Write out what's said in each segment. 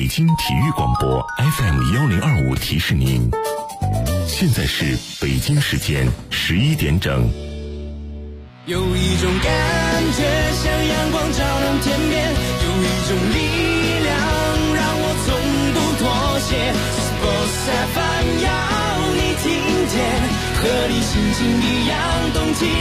北京体育广播 FM1025提示您，现在是北京时间11点整。 有一种感觉像阳光照亮天边，有一种力量让我从不妥协。Sports FM 要你听见，和你心情一样动起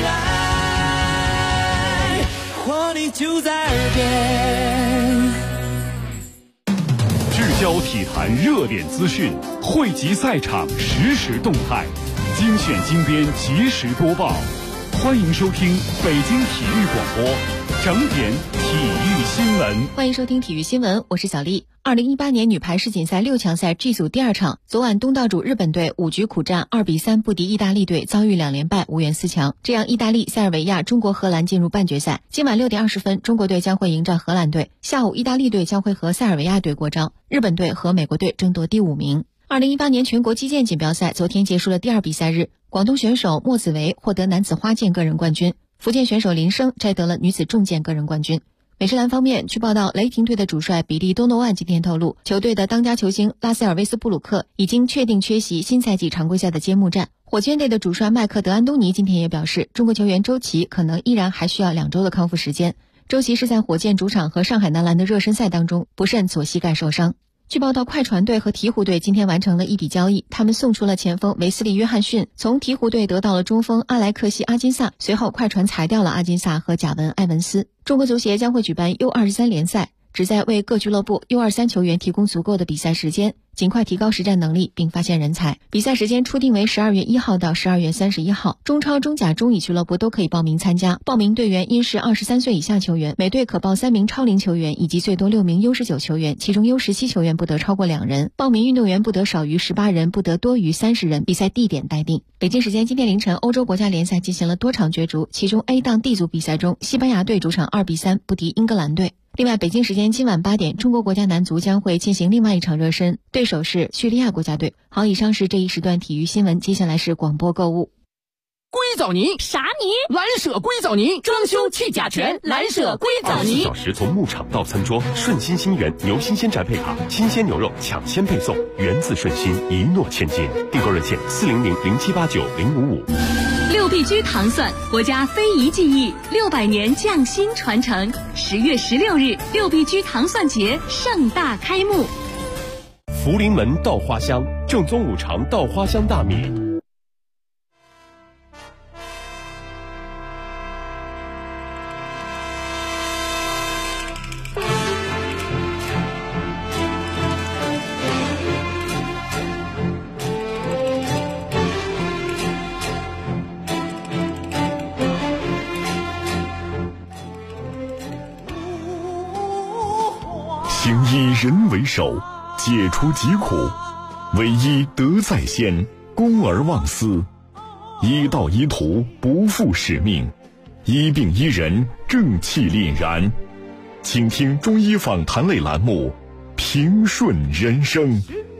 来，活力就在耳边。 聚焦体坛热点资讯，汇集赛场实时动态，精选精编及时播报。欢迎收听北京体育广播整点体育新闻。 欢迎收听体育新闻，我是小丽。2018年女排世锦赛6强赛 G 组第二场，昨晚东道主日本队5局苦战2比3不敌意大利队，遭遇2连败，无缘4强。这样，意大利、塞尔维亚、中国、荷兰进入半决赛。今晚6点20分，中国队将会迎战荷兰队，下午意大利队将会和塞尔维亚队过招，日本队和美国队争夺第5名。2018年全国击剑锦标赛昨天结束了第二比赛日，广东选手莫子维获得男子花剑个人冠军，福建选手林生摘得了女子重剑个人冠军。美式篮方面，据报道，雷霆队的主帅比利·多诺万今天透露，球队的当家球星拉塞尔·威斯布鲁克已经确定缺席新赛季常规赛的揭幕战。火箭队的主帅麦克德安东尼今天也表示，中国球员周琦可能依然还需要2周的康复时间。周琦是在火箭主场和上海男篮的热身赛当中不慎左膝盖受伤。据报道，快船队和鹈鹕队今天完成了一笔交易，他们送出了前锋维斯利·约翰逊，从鹈鹕队得到了中锋阿莱克西·阿金萨，随后快船裁掉了阿金萨和贾文·埃文斯。中国足协将会举办 U23 联赛，旨在为各俱乐部 U23 球员提供足够的比赛时间，尽快提高实战能力并发现人才。比赛时间初定为12月1号到12月31号，中超、中甲、中乙俱乐部都可以报名参加。报名队员应是23岁以下球员，每队可报3名超龄球员以及最多6名 U19 球员，其中 U17 球员不得超过2人。报名运动员不得少于18人，不得多于30人。比赛地点待定。北京时间今天凌晨，欧洲国家联赛进行了多场角逐，其中 A 档 D 组比赛中，西班牙队主场2比3不敌英格兰队。另外，北京时间今晚8点，中国国家男足将会进行另外一场热身，对手是叙利亚国家队。好，以上是这一时段体育新闻，接下来是广播购物。 硅藻泥啥泥？ 蓝舍硅藻泥，装修去甲醛，蓝舍硅藻泥。 24小时从牧场到餐桌，顺心新源牛新鲜宅配卡，新鲜牛肉抢先配送，源自顺心，一诺千金。订购热线40007890555。 六必居糖蒜，国家非遗技艺，600年匠心传承。10月16日，六必居糖蒜节盛大开幕。 福临门稻花香，正宗五常稻花香大米。行医人为首，解除疾苦，唯医德在先，公而忘私，医道医途，不负使命，医病医人，正气凛然。请听中医访谈类栏目，平顺人生。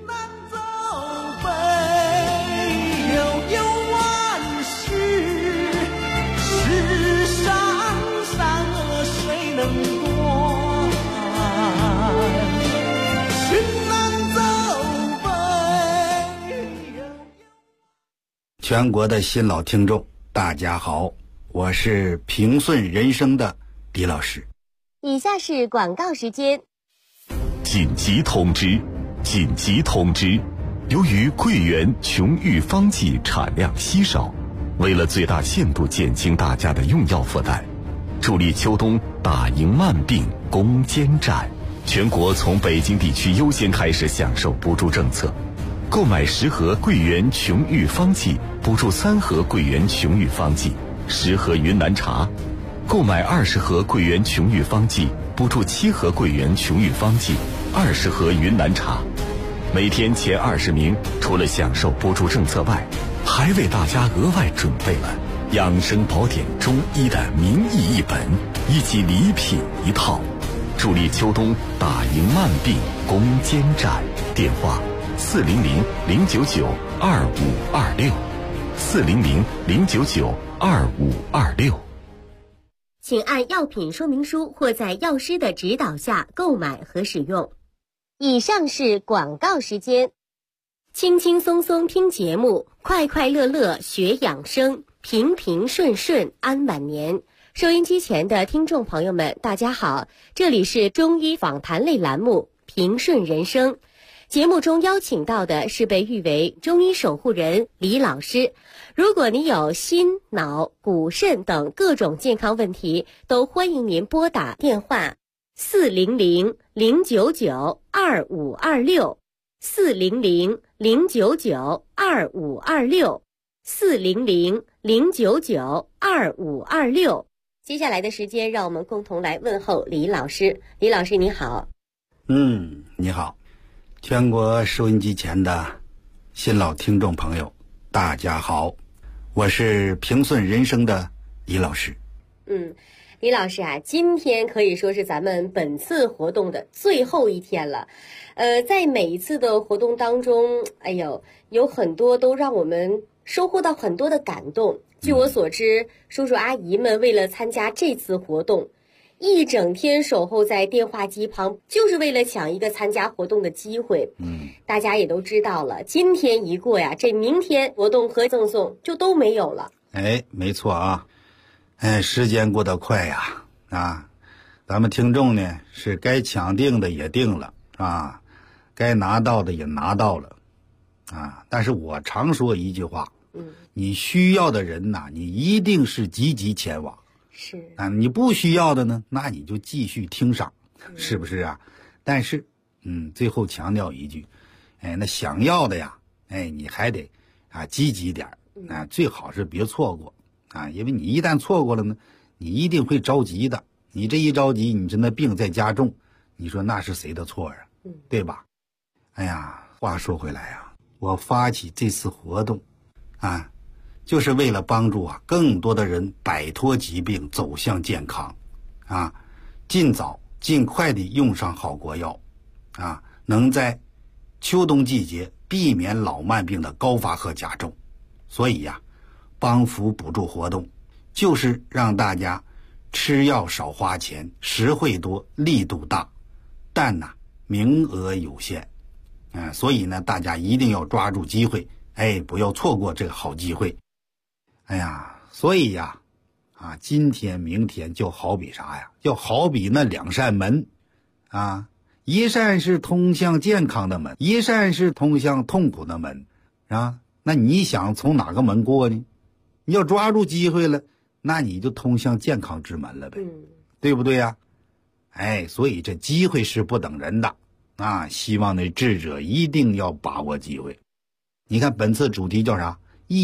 全国的新老听众大家好，我是平顺人生的李老师。 以下是广告时间。 紧急通知！紧急通知！由于桂圆琼玉方剂产量稀少，为了最大限度减轻大家的用药负担，助力秋冬打赢慢病攻坚战，全国从北京地区优先开始享受补助政策。购买10盒桂圆琼玉方剂，补助3盒桂圆琼玉方剂，10盒云南茶；购买20盒桂圆琼玉方剂，补助7盒桂圆琼玉方剂，20盒云南茶。每天前20名，除了享受补助政策外，还为大家额外准备了养生宝典中医的名医1本以及礼品1套，助力秋冬打赢慢病攻坚战。电话400-099-2526，400-099-2526。 请按药品说明书或在药师的指导下购买和使用。 以上是广告时间。轻轻松松听节目，快快乐乐学养生，平平顺顺安晚年。收音机前的听众朋友们，大家好，这里是中医访谈类栏目《平顺人生》。节目中邀请到的是被誉为中医守护人李老师。如果你有心、脑、骨、肾等各种健康问题，都欢迎您拨打电话400-099-2526。400-099-2526 400-099-2526。接下来的时间，让我们共同来问候李老师。李老师你好。 你好，全国收音机前的新老听众朋友，大家好，我是平顺人生的李老师。 李老师啊，今天可以说是咱们本次活动的最后一天了。在每一次的活动当中，有很多都让我们收获到很多的感动。据我所知，叔叔阿姨们为了参加这次活动，一整天守候在电话机旁，就是为了抢一个参加活动的机会。大家也都知道了，今天一过呀，这明天活动和赠送就都没有了。 没错啊。时间过得快呀，咱们听众呢是该抢定的也定了啊，该拿到的也拿到了啊。但是我常说一句话，你需要的人呐，你一定是积极前往。 是啊，你不需要的呢，那你就继续听赏，是不是啊？但是，最后强调一句，那想要的呀，你还得积极点最好是别错过。因为你一旦错过了呢，你一定会着急的。你这一着急，你这那病在加重，你说那是谁的错啊？对吧？话说回来啊，我发起这次活动就是为了帮助更多的人摆脱疾病，走向健康尽早尽快地用上好国药能在秋冬季节避免老慢病的高发和加重。所以帮扶补助活动就是让大家吃药少花钱，实惠多，力度大，但名额有限所以呢，大家一定要抓住机会，不要错过这个好机会。所以今天明天就好比啥呀？就好比那两扇门一扇是通向健康的门，一扇是通向痛苦的门那你想从哪个门过呢？你要抓住机会了，那你就通向健康之门了呗，对不对呀？所以这机会是不等人的希望那智者一定要把握机会。你看本次主题叫啥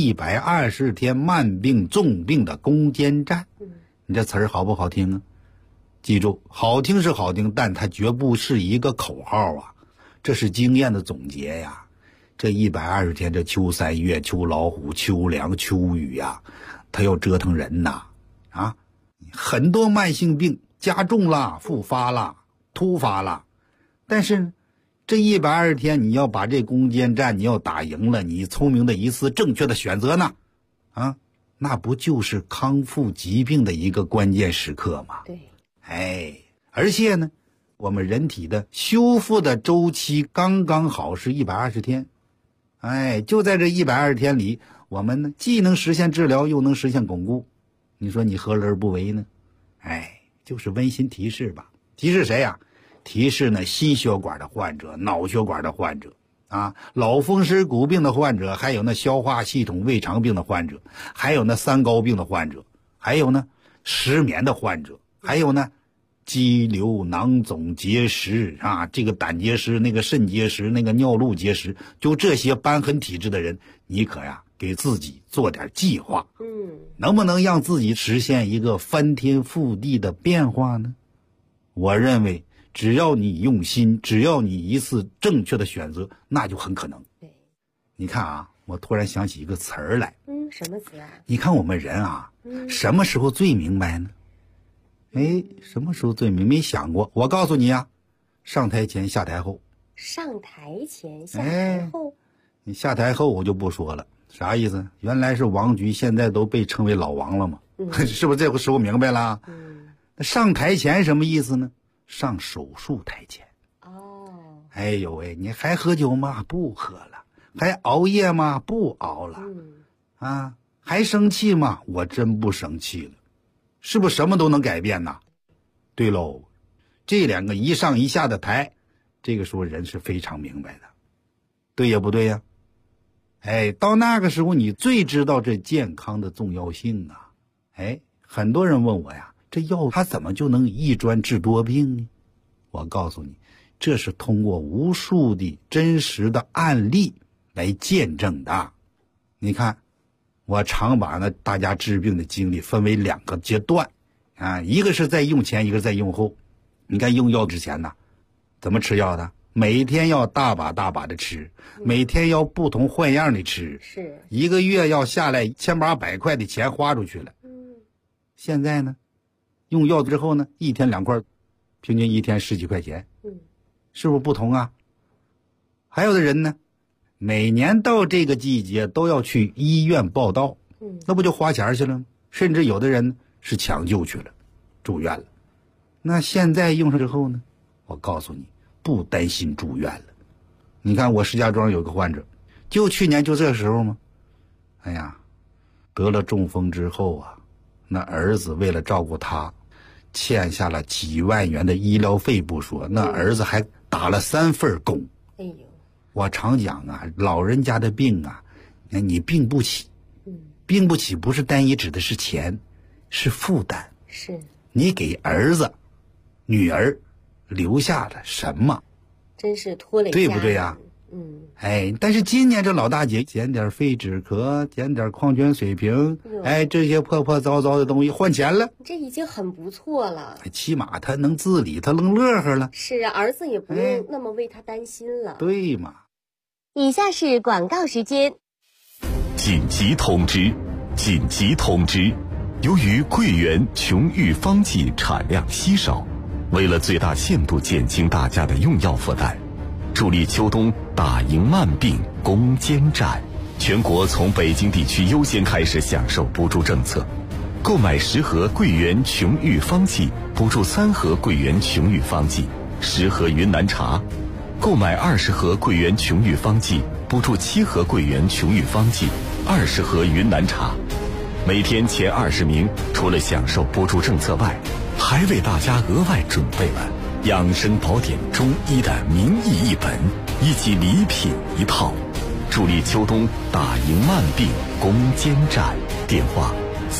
？120天慢病重病的攻坚战。你这词儿好不好听啊？记住，好听是好听，但它绝不是一个口号这是经验的总结呀。这120天，这秋3月、秋老虎、秋凉、秋雨它要折腾人很多慢性病加重了、复发了、突发了，但是这120天你要把这攻坚战你要打赢了，你聪明的一次正确的选择呢那不就是康复疾病的一个关键时刻吗？ 对。 而且呢，我们人体的修复的周期刚刚好是120天。就在这120天里，我们呢既能实现治疗，又能实现巩固。你说你何乐而不为呢？就是温馨提示吧。提示谁呀？提示呢心血管的患者、脑血管的患者老风湿骨病的患者，还有那消化系统胃肠病的患者，还有那三高病的患者，还有呢失眠的患者，还有呢肌瘤、囊肿、结石这个胆结石、那个肾结石、那个尿路结石，就这些瘢痕体质的人，你可给自己做点计划，能不能让自己实现一个翻天覆地的变化呢？我认为只要你用心，只要你一次正确的选择，那就很可能。 对， 你看我突然想起一个词儿来。 什么词你看我们人什么时候最明白呢？什么时候最没想过？我告诉你上台前下台后。 上台前下台后。 你下台后我就不说了，啥意思？原来是王局，现在都被称为老王了嘛，是不是这个时候明白了？那上台前什么意思呢？上手术台前。 哎呦喂，你还喝酒吗？不喝了。还熬夜吗？不熬了。啊，还生气吗？我真不生气了。是不是什么都能改变呢？对喽，这两个一上一下的台，这个时候人是非常明白的，对也不对呀？哎，到那个时候你最知道这健康的重要性啊！哎，很多人问我呀，这药它怎么就能一专治多病呢？我告诉你，这是通过无数的真实的案例来见证的。你看，我常把大家治病的经历分为2个阶段啊，一个是在用前，一个在用后。你看用药之前呢，怎么吃药的？每天要大把大把的吃，每天要不同换样的吃， 是 1个月要下来1800块的钱花出去了。现在呢，用药之后呢，1天2块，平均1天10几块钱，是不是不同啊？还有的人呢，每年到这个季节都要去医院报到，那不就花钱去了吗？甚至有的人是抢救去了，住院了。那现在用上之后呢，我告诉你，不担心住院了。你看我石家庄有个患者，就去年就这时候嘛，哎呀，得了中风之后啊，那儿子为了照顾他，欠下了几万元的医疗费不说，那儿子还打了3份工。 哎呦， 我常讲啊，老人家的病啊，你病不起，病不起不是单一指的是钱，是负担。 是你给儿子、女儿留下了什么？ 真是拖累家对人， 不对呀？哎，但是今年这老大姐减点废纸壳，减点矿泉水瓶，哎，这些破破糟糟的东西换钱了， 这已经很不错了。 起码他能自理，他能乐呵了。 是啊，儿子也不用那么为他担心了。 对嘛？ 以下是广告时间。 紧急通知！紧急通知！由于桂圆琼玉方剂产量稀少，为了最大限度减轻大家的用药负担，助力秋冬打赢慢病攻坚战，全国从北京地区优先开始享受补助政策。购买10盒桂圆琼玉方剂，补助3盒桂圆琼玉方剂，10盒云南茶；购买20盒桂圆琼玉方剂，补助7盒桂圆琼玉方剂，20盒云南茶。每天前20名，除了享受补助政策外，还为大家额外准备了养生宝典中医的名医1本以及礼品1套，助力秋冬打赢慢病攻坚战。电话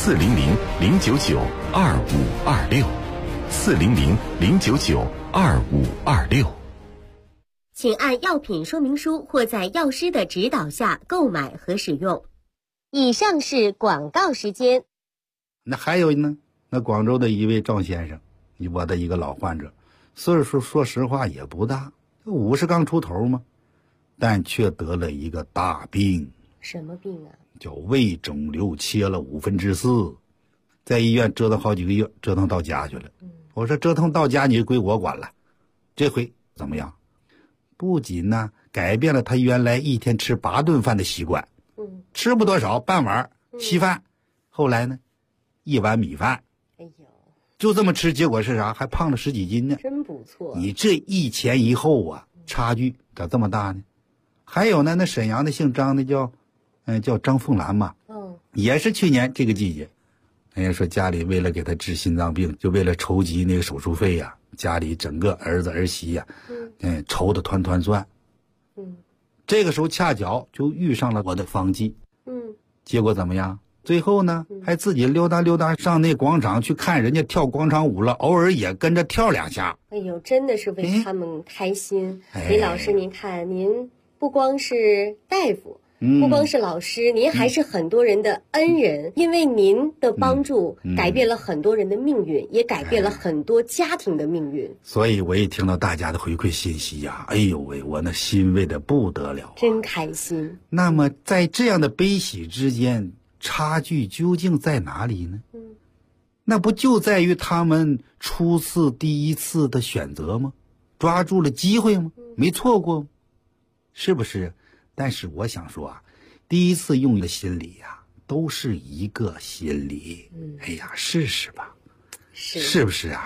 400-099-2526，400-099-2526。 请按药品说明书或在药师的指导下购买和使用。以上是广告时间。 那还有呢，那广州的一位赵先生，我的一个老患者，岁数说实话也不大，50刚出头嘛，但却得了一个大病。 什么病啊？ 叫胃肿瘤切了4/5，在医院折腾好几个月，折腾到家去了。我说折腾到家你就归我管了。这回怎么样？不仅呢改变了他原来1天吃8顿饭的习惯，吃不多少，半碗稀饭，后来呢1碗米饭， 哎呦， 就这么吃，结果是啥？还胖了10几斤呢。 真不错。 你这一前一后啊，差距咋这么大呢？还有呢，那沈阳的姓张的叫张凤兰嘛，也是去年这个季节，人家说家里为了给他治心脏病，就为了筹集那个手术费呀，家里整个儿子儿媳呀，愁得团团转。这个时候恰巧就遇上了我的方剂，结果怎么样？最后呢，还自己溜达溜达上那广场去看人家跳广场舞了，偶尔也跟着跳2下。 哎呦，真的是为他们开心。李老师，您看，您不光是大夫，不光是老师，您还是很多人的恩人，因为您的帮助改变了很多人的命运，也改变了很多家庭的命运。 所以我一听到大家的回馈信息呀，哎呦喂，我那欣慰的不得了， 真开心。 那么在这样的悲喜之间，差距究竟在哪里呢？那不就在于他们第一次的选择吗？抓住了机会吗？没错过吗？是不是？但是我想说啊，第一次用的心理呀，都是一个心理。哎呀，试试吧，是不是啊？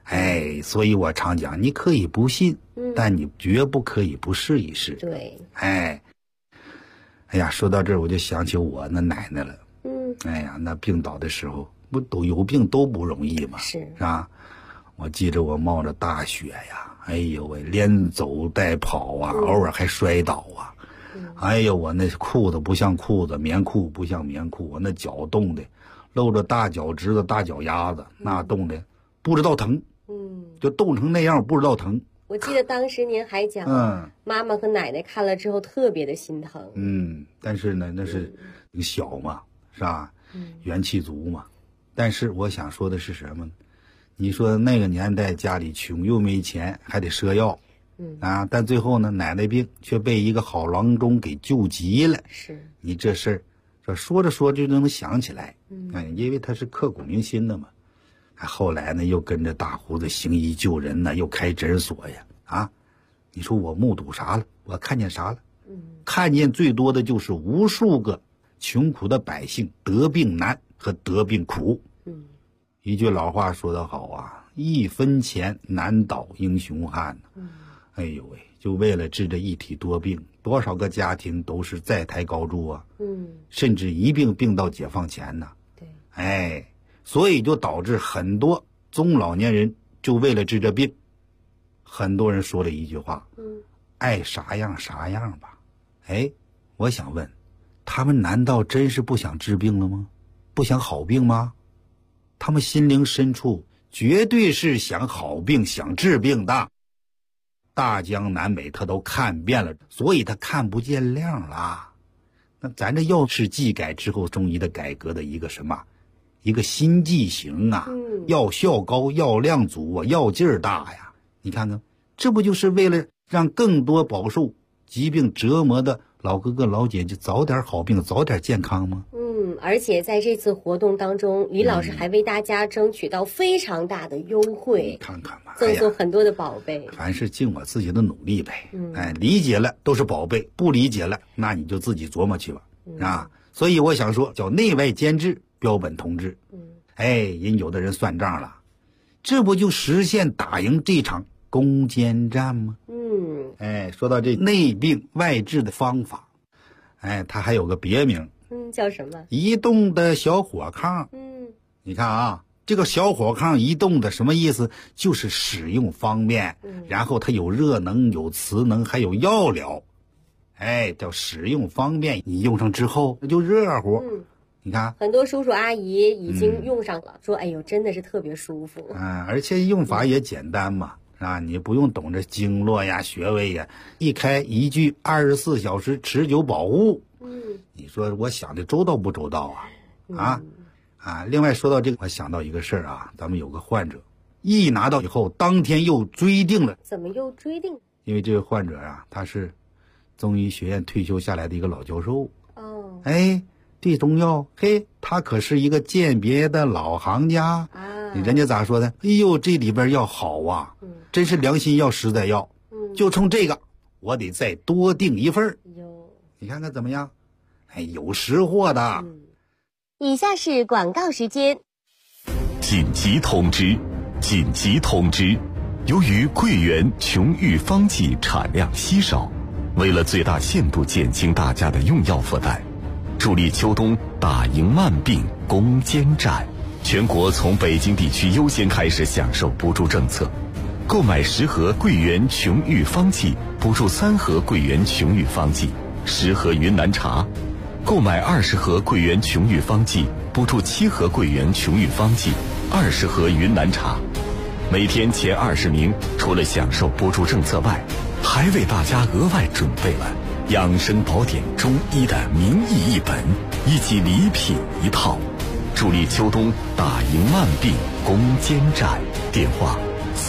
哎，所以我常讲，你可以不信，但你绝不可以不试一试。 对， 哎呀，说到这儿我就想起我那奶奶了。哎呀，那病倒的时候，不都有病都不容易吗？是吧？我记着我冒着大雪呀，哎呦喂，连走带跑啊，偶尔还摔倒啊。哎呦，我那裤子不像裤子，棉裤不像棉裤，我那脚冻的，露着大脚趾子、大脚丫子，那冻的不知道疼。就冻成那样，不知道疼。 我记得当时您还讲，妈妈和奶奶看了之后特别的心疼。 但是呢，那是小嘛，是吧？元气足嘛。但是我想说的是什么呢？你说那个年代家里穷又没钱，还得赊药，但最后呢，奶奶病却被一个好郎中给救急了。 是你这事儿，说着说着就能想起来，因为他是刻骨铭心的嘛。后来呢，又跟着大胡子行医救人呢，又开诊所呀，你说我目睹啥了？我看见啥了？看见最多的就是无数个穷苦的百姓得病难和得病苦。一句老话说得好啊，一分钱难倒英雄汉。哎呦喂，就为了治这一体多病，多少个家庭都是债台高筑啊。甚至一病到解放前呢。对，所以就导致很多中老年人就为了治这病，很多人说了一句话，爱啥样啥样吧。我想问，他们难道真是不想治病了吗？不想好病吗？他们心灵深处绝对是想好病、想治病的。大江南北他都看遍了，所以他看不见亮了。那咱这药是技改之后中医的改革的一个什么？一个新剂型啊，药效高，药量足啊，药劲儿大呀。你看看，这不就是为了让更多饱受疾病折磨的老哥哥老姐姐早点好病，早点健康吗？ 而且在这次活动当中，李老师还为大家争取到非常大的优惠， 看看吧， 赠送很多的宝贝。 凡是尽我自己的努力呗。理解了都是宝贝，不理解了那你就自己琢磨去吧。所以我想说，叫内外兼治，标本同治。人有的人算账了，这不就实现打赢这场攻坚战吗？说到这内病外治的方法，它还有个别名， 叫什么？ 移动的小火炕。你看啊，这个小火炕移动的什么意思？就是使用方便，然后它有热能、有磁能，还有药疗。叫使用方便，你用上之后那就热乎。你看， 很多叔叔阿姨已经用上了，说哎呦，真的是特别舒服。 而且用法也简单嘛，你不用懂这经络呀、穴位呀，一开一句24小时持久保护。你说我想的周到不周到啊？另外说到这个，我想到一个事儿啊，咱们有个患者一拿到以后，当天又追定了。 怎么又追定？ 因为这个患者啊，他是中医学院退休下来的一个老教授。对中药，他可是一个鉴别的老行家人家咋说的？哎呦，这里边药好啊，真是良心药、实在药。就冲这个，我得再多订一份。你看看怎么样？有识货的。 以下是广告时间。 紧急通知！紧急通知！由于桂圆琼玉方剂产量稀少，为了最大限度减轻大家的用药负担，助力秋冬打赢慢病攻坚战，全国从北京地区优先开始享受补助政策。购买10盒桂圆琼玉方剂，补助3盒桂圆琼玉方剂，10盒云南茶；购买20盒桂圆琼玉方剂，补助7盒桂圆琼玉方剂，20盒云南茶。每天前20名，除了享受补助政策外，还为大家额外准备了养生宝典中医的名义1本以及礼品1套，助力秋冬打赢慢病攻坚战。电话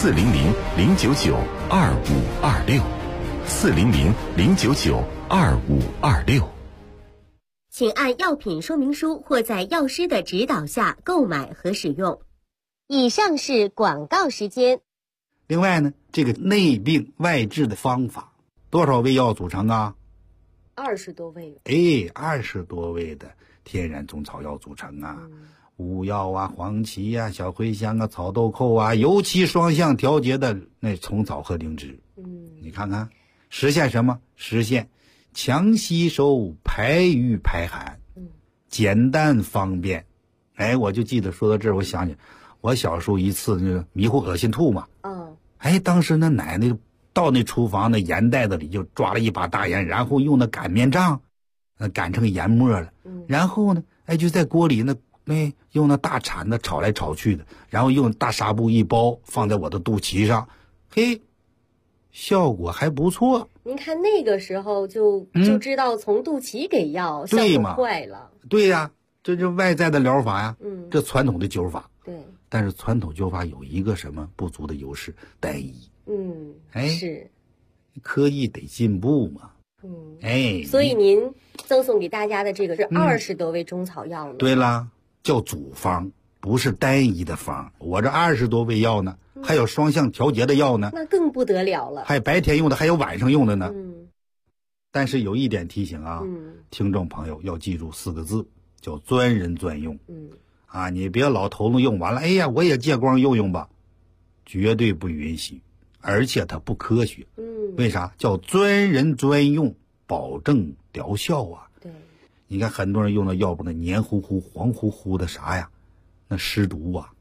400-099-2526，400-099-2526。 请按药品说明书或在药师的指导下购买和使用。以上是广告时间。 另外呢，这个内病外治的方法，多少味药组成啊 ？20多味。 20多味的天然中草药组成啊。 乌药啊、黄芪啊、小茴香啊、草豆蔻啊，尤其双向调节的那虫草和灵芝。你看看，实现什么？实现强吸收、排瘀排寒，简单方便。哎，我就记得说到这儿，我想起我小时候一次那个迷糊恶心吐嘛。哎，当时那奶奶到那厨房那盐袋子里就抓了一把大盐，然后用那擀面杖擀成盐末了。然后呢，哎，就在锅里用那大铲子炒来炒去的，然后用大纱布一包，放在我的肚脐上，嘿，效果还不错。 您看那个时候就知道从肚脐给药，效果快了。 对呀，这就外在的疗法呀。这传统的灸法。 对。 但是传统灸法有一个什么不足的优势？单一。 是。 科技得进步嘛。 所以您赠送给大家的这个是20多味中草药呢。 对啦，叫组方，不是单一的方。我这20多味药呢，还有双向调节的药呢， 那更不得了了。 还有白天用的，还有晚上用的呢。但是有一点提醒啊，听众朋友要记住4个字，叫专人专用。你别老头子用完了，哎呀，我也借光用用吧，绝对不允许，而且它不科学。为啥？叫专人专用，保证疗效啊。 对， 你看很多人用的药不那黏糊糊、黄乎乎的啥呀？那湿毒啊。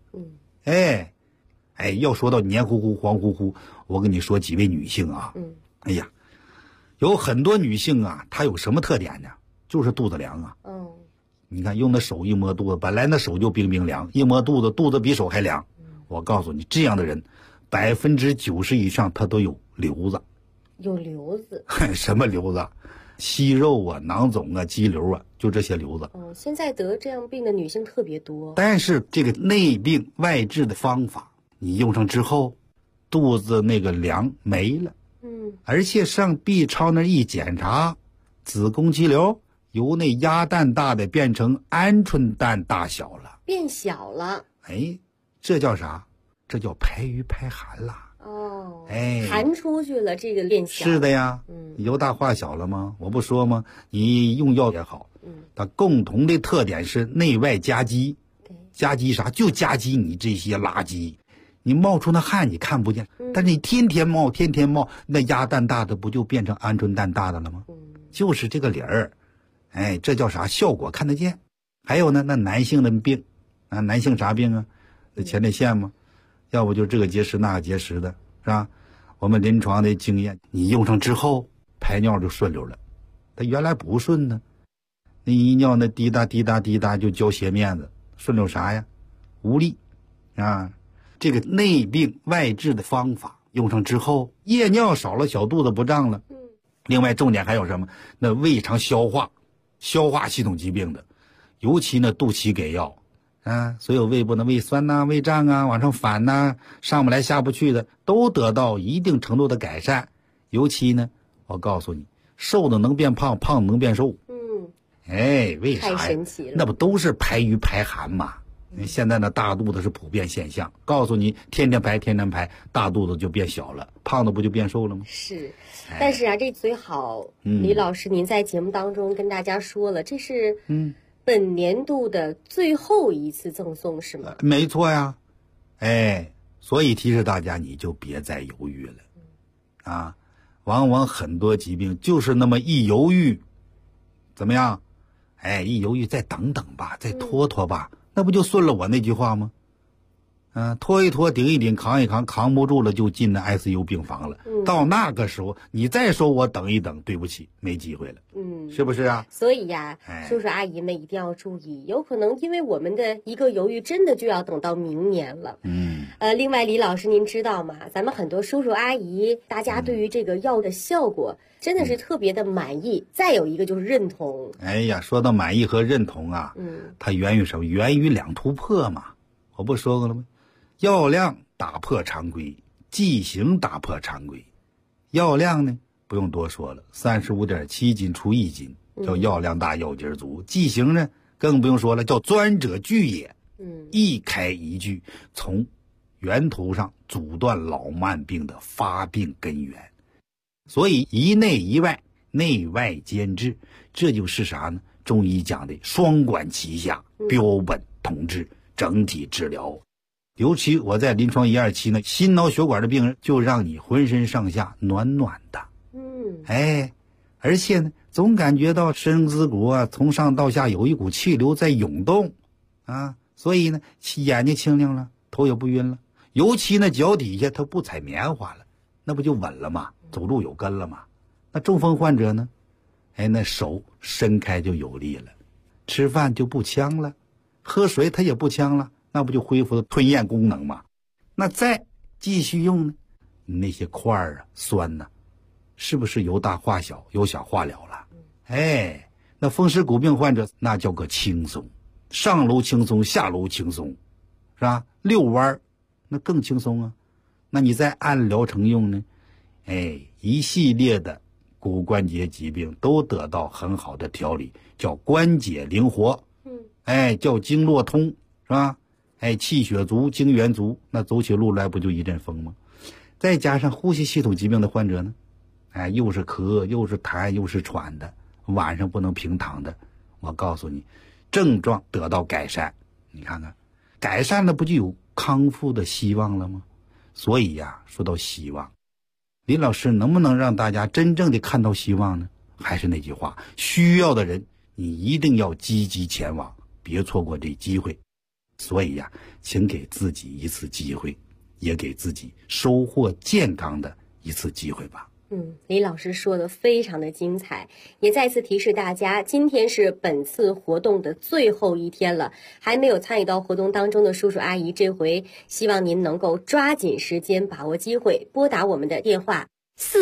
要说到黏糊糊、黄乎乎，我跟你说几位女性啊。哎呀，有很多女性啊，她有什么特点呢？就是肚子凉啊。你看用那手一摸肚子，本来那手就冰冰凉，一摸肚子，肚子比手还凉。我告诉你，这样的人90%以上她都有瘤子。 有瘤子？ 什么瘤子？息肉啊、囊肿啊、肌瘤啊，就这些瘤子。 现在得这样病的女性特别多。 但是这个内病外治的方法，你用上之后，肚子那个凉没了。而且上 B 超那一检查，子宫肌瘤由那鸭蛋大的变成鹌鹑蛋大小了， 变小了。 这叫啥？这叫排瘀排寒了。 寒出去了，这个变小。 是的呀。由大化小了吗？我不说吗？你用药也好，它共同的特点是内外夹击。夹击啥？就夹击你这些垃圾。你冒出那汗你看不见，但是你天天冒，那鸭蛋大的不就变成鹌鹑蛋大的了吗？就是这个理儿。这叫啥？效果看得见。还有呢，那男性的病啊，男性啥病啊？前列腺吗？要不就这个结石那个结石的，是吧？我们临床的经验，你用上之后排尿就顺溜了。它原来不顺呢，那一尿那滴答滴答滴答就交鞋面子，顺溜啥呀？无力啊！这个内病外治的方法用上之后，夜尿少了，小肚子不胀了。另外重点还有什么？那胃肠消化系统疾病的，尤其那肚脐给药所有胃部的胃酸呐、胃胀啊、往上反呐、上不来下不去的，都得到一定程度的改善。尤其呢，我告诉你，瘦的能变胖，胖的能变瘦。为啥呀？ 太神奇了。 那不都是排瘀排寒吗？现在呢，大肚子是普遍现象。告诉你，天天排，大肚子就变小了，胖的不就变瘦了吗？ 是，但是啊，这最好，李老师您在节目当中跟大家说了，这是本年度的最后一次赠送是吗？ 没错呀。所以提示大家，你就别再犹豫了。往往很多疾病就是那么一犹豫，怎么样？一犹豫再等等吧，再拖拖吧，那不就顺了我那句话吗？拖一拖，顶一顶，扛一扛，扛不住了就进那 ICU 病房了。到那个时候，你再说我等一等，对不起，没机会了。是不是啊？ 所以呀，叔叔阿姨们一定要注意，有可能因为我们的一个犹豫，真的就要等到明年了。另外，李老师您知道吗？咱们很多叔叔阿姨，大家对于这个药的效果真的是特别的满意。再有一个就是认同。 说到满意和认同啊，它源于什么？源于2突破嘛。我不说过了吗？药量打破常规，剂型打破常规。药量呢，不用多说了，35.7斤除1斤，叫药量大，药劲足。剂型呢，更不用说了，叫专者具也。一开一句，从源头上阻断老慢病的发病根源。所以一内一外，内外兼治，这就是啥呢？中医讲的双管齐下，标本统治整体治疗。尤其我在临床1、2期呢，心脑血管的病人就让你浑身上下暖暖的，而且呢，总感觉到身子骨啊，从上到下有一股气流在涌动啊，所以呢，眼睛清亮了，头也不晕了。尤其呢，脚底下它不踩棉花了，那不就稳了吗？走路有根了吗？那中风患者呢，那手伸开就有力了，吃饭就不呛了，喝水它也不呛了，那不就恢复了吞咽功能吗？那再继续用呢，那些块儿啊、酸呢，是不是由大化小，由小化了了？那风湿骨病患者那叫个轻松，上楼轻松，下楼轻松，是吧？遛弯那更轻松啊。那你再按疗程用呢，一系列的骨关节疾病都得到很好的调理，叫关节灵活，叫经络通，是吧？气血足，精元足，那走起路来不就一阵风吗？再加上呼吸系统疾病的患者呢，又是咳，又是痰，又是喘的，晚上不能平躺的，我告诉你，症状得到改善，你看看，改善了不就有康复的希望了吗？所以呀，说到希望，林老师能不能让大家真正的看到希望呢？还是那句话，需要的人你一定要积极前往，别错过这机会。所以呀，请给自己一次机会，也给自己收获健康的一次机会吧。 李老师说的非常的精彩，也再次提示大家，今天是本次活动的最后一天了，还没有参与到活动当中的叔叔阿姨，这回希望您能够抓紧时间，把握机会，拨打我们的电话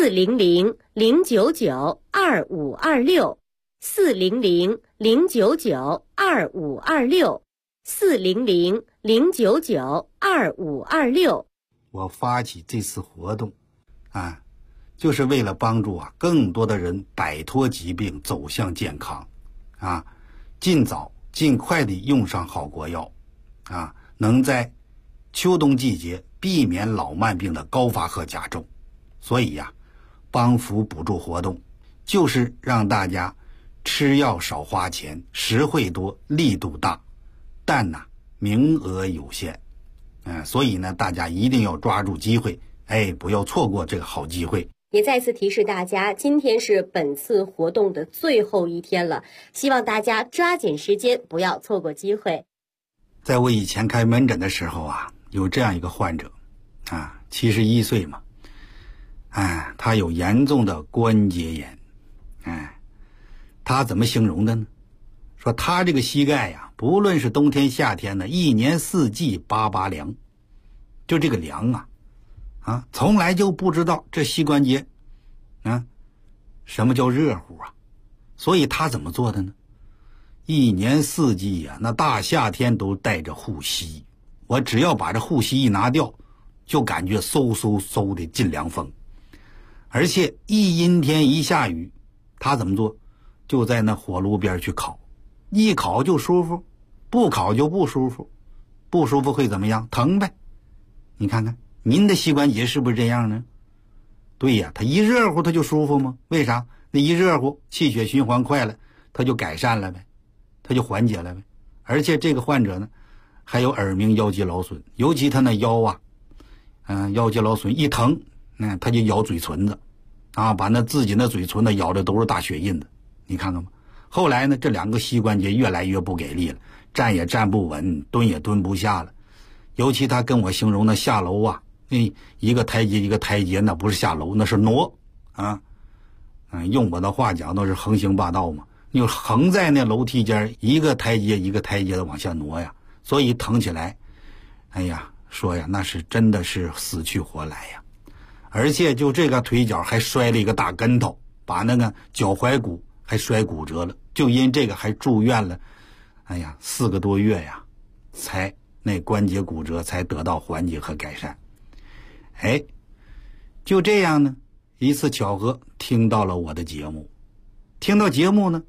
400-099-2526，400-099-2526，400-099-2526。 我发起这次活动就是为了帮助更多的人摆脱疾病，走向健康尽早尽快地用上好国药能在秋冬季节避免老慢病的高发和加重。所以帮扶补助活动就是让大家吃药少花钱，实惠多，力度大，但名额有限所以呢，大家一定要抓住机会，不要错过这个好机会。 也再次提示大家，今天是本次活动的最后一天了，希望大家抓紧时间，不要错过机会。 在我以前开门诊的时候有这样一个患者71岁嘛，他有严重的关节炎，他怎么形容的呢？说他这个膝盖不论是冬天夏天一年四季巴巴凉，就这个凉从来就不知道这膝关节什么叫热乎所以他怎么做的呢？一年四季那大夏天都带着护膝，我只要把这护膝一拿掉，就感觉嗖嗖嗖的进凉风。而且一阴天一下雨，他怎么做？就在那火炉边去烤，一烤就舒服，不烤就不舒服，不舒服会怎么样？疼呗。你看看您的膝关节是不是这样呢？对呀，它一热乎它就舒服吗？为啥？那一热乎气血循环快了，它就改善了呗，它就缓解了呗。而且这个患者呢还有耳鸣腰肌劳损，尤其他那腰腰肌劳损一疼他就咬嘴唇子把那自己那嘴唇子咬的都是大血印子，你看看吧。后来呢，这两个膝关节越来越不给力了，站也站不稳，蹲也蹲不下了。尤其他跟我形容那下楼一个台阶一个台阶，那不是下楼，那是挪用我的话讲，那是横行霸道嘛，你横在那楼梯间，一个台阶一个台阶的往下挪呀，所以疼起来说那是真的是死去活来呀。而且就这个腿脚还摔了一个大跟头，把那个脚踝骨还摔骨折了，就因这个还住院了4个多月才那关节骨折才得到缓解和改善。就这样呢，一次巧合听到了我的节目，听到节目呢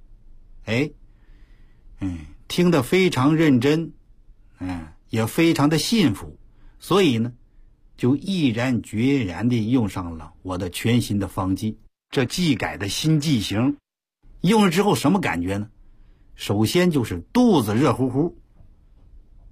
听得非常认真也非常的信服，所以呢就毅然决然地用上了我的全新的方剂，这技改的新剂型。用了之后什么感觉呢？首先就是肚子热乎乎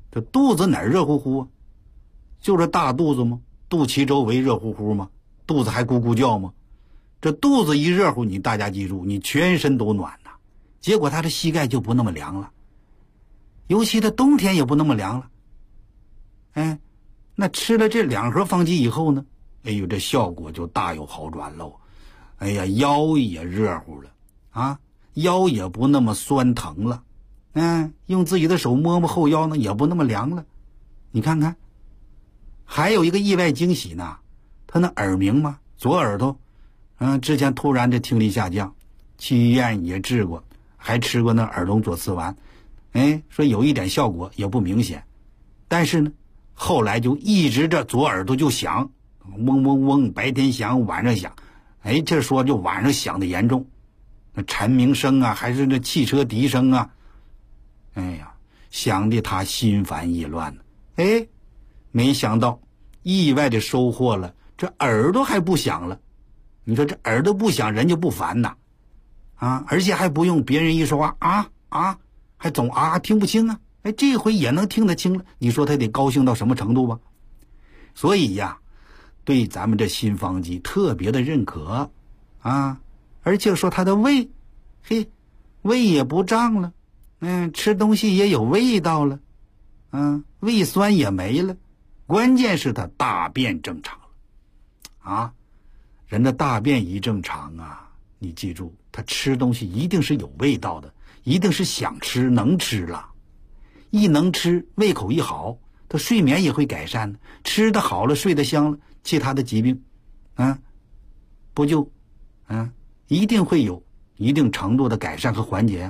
这肚子哪儿热乎乎啊？就是大肚子吗？肚脐周围热乎乎吗？肚子还咕咕叫吗？这肚子一热乎，你大家记住，你全身都暖呐。结果他的膝盖就不那么凉了，尤其他冬天也不那么凉了。哎，那吃了这2盒方剂以后呢，哎呦，这效果就大有好转喽。哎呀，腰也热乎了啊，腰也不那么酸疼了。用自己的手摸摸后腰呢，也不那么凉了。你看看，还有一个意外惊喜呢，他那耳鸣嘛，左耳朵，之前突然的听力下降，去医院也治过，还吃过那耳聋左次丸，说有一点效果，也不明显。但是呢，后来就一直这左耳朵就响，嗡嗡嗡，白天响，晚上响。这说就晚上响的严重，那蝉鸣声啊，还是那汽车笛声啊，哎呀，响的他心烦意乱呢。没想到意外的收获了，这耳朵还不响了。你说这耳朵不响，人就不烦呐，而且还不用别人一说话还总听不清啊。这回也能听得清了，你说他得高兴到什么程度吧？所以呀，对咱们这新方剂特别的认可而且说他的胃，胃也不胀了，吃东西也有味道了，胃酸也没了，关键是他大便正常了人的大便一正常你记住，他吃东西一定是有味道的，一定是想吃能吃了。一能吃，胃口一好，他睡眠也会改善的，吃得好了，睡得香了，其他的疾病不就一定会有一定程度的改善和缓解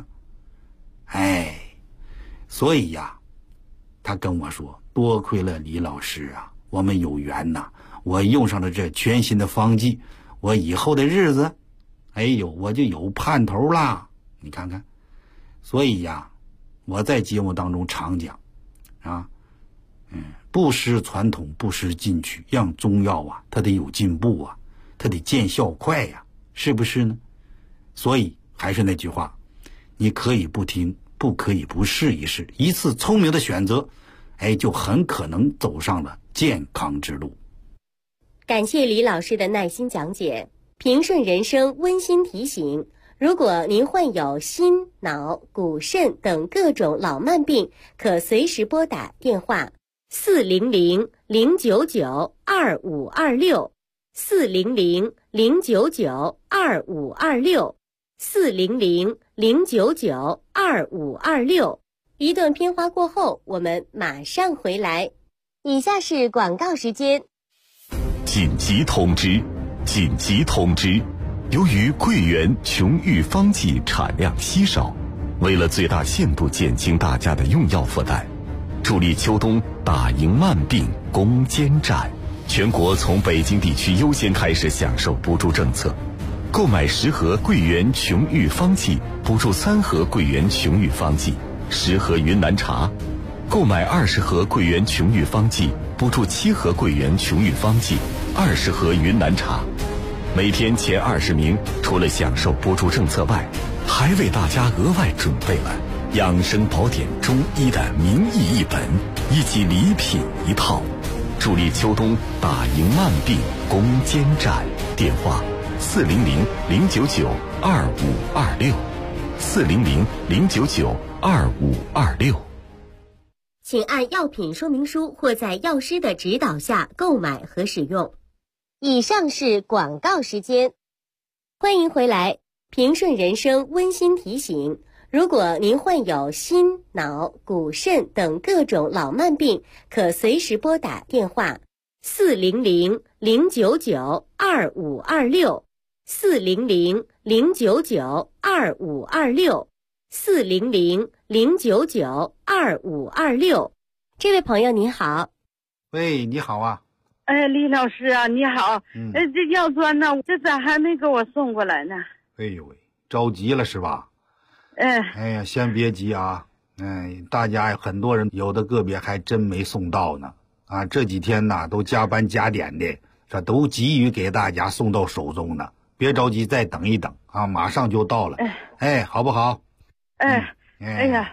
所以呀，他跟我说，多亏了李老师我们有缘我用上了这全新的方剂，我以后的日子我就有盼头啦。你看看，所以呀，我在节目当中常讲不失传统，不失进取，让中药它得有进步它得见效快是不是呢？所以还是那句话，你可以不听，不可以不试一试，一次聪明的选择就很可能走上了健康之路。 感谢李老师的耐心讲解。平顺人生温馨提醒，如果您患有心、脑、骨、肾等各种老慢病，可随时拨打电话400-099-2526 400-099-2526 400-099-2526。一段片花过后，我们马上回来。以下是广告时间。 紧急通知！紧急通知！由于桂圆琼玉方剂产量稀少，为了最大限度减轻大家的用药负担，助力秋冬打赢慢病攻坚战，全国从北京地区优先开始享受补助政策。购买10盒桂圆琼玉方剂，补助3盒桂圆琼玉方剂，10盒云南茶；购买20盒桂圆琼玉方剂，补助7盒桂圆琼玉方剂，20盒云南茶。每天前20名，除了享受补助政策外，还为大家额外准备了养生宝典中医的名义1本以及礼品1套，助力秋冬打赢慢病攻坚战。电话400-099-2526 400-099-2526。 请按药品说明书或在药师的指导下购买和使用。以上是广告时间。欢迎回来。平顺人生温馨提醒，如果您患有心、脑、骨、肾等各种老慢病，可随时拨打电话400-099-2526 400-099-2526 400-099-2526。这位朋友你好。 喂，你好啊。 李老师啊，你好。这药砖呢，这咋还没给我送过来呢？ 哎呦喂，着急了是吧？哎呀，先别急啊。大家很多人有的个别还真没送到呢。这几天呢都加班加点的，这都急于给大家送到手中呢。别着急，再等一等马上就到了。好不好？ 哎呀，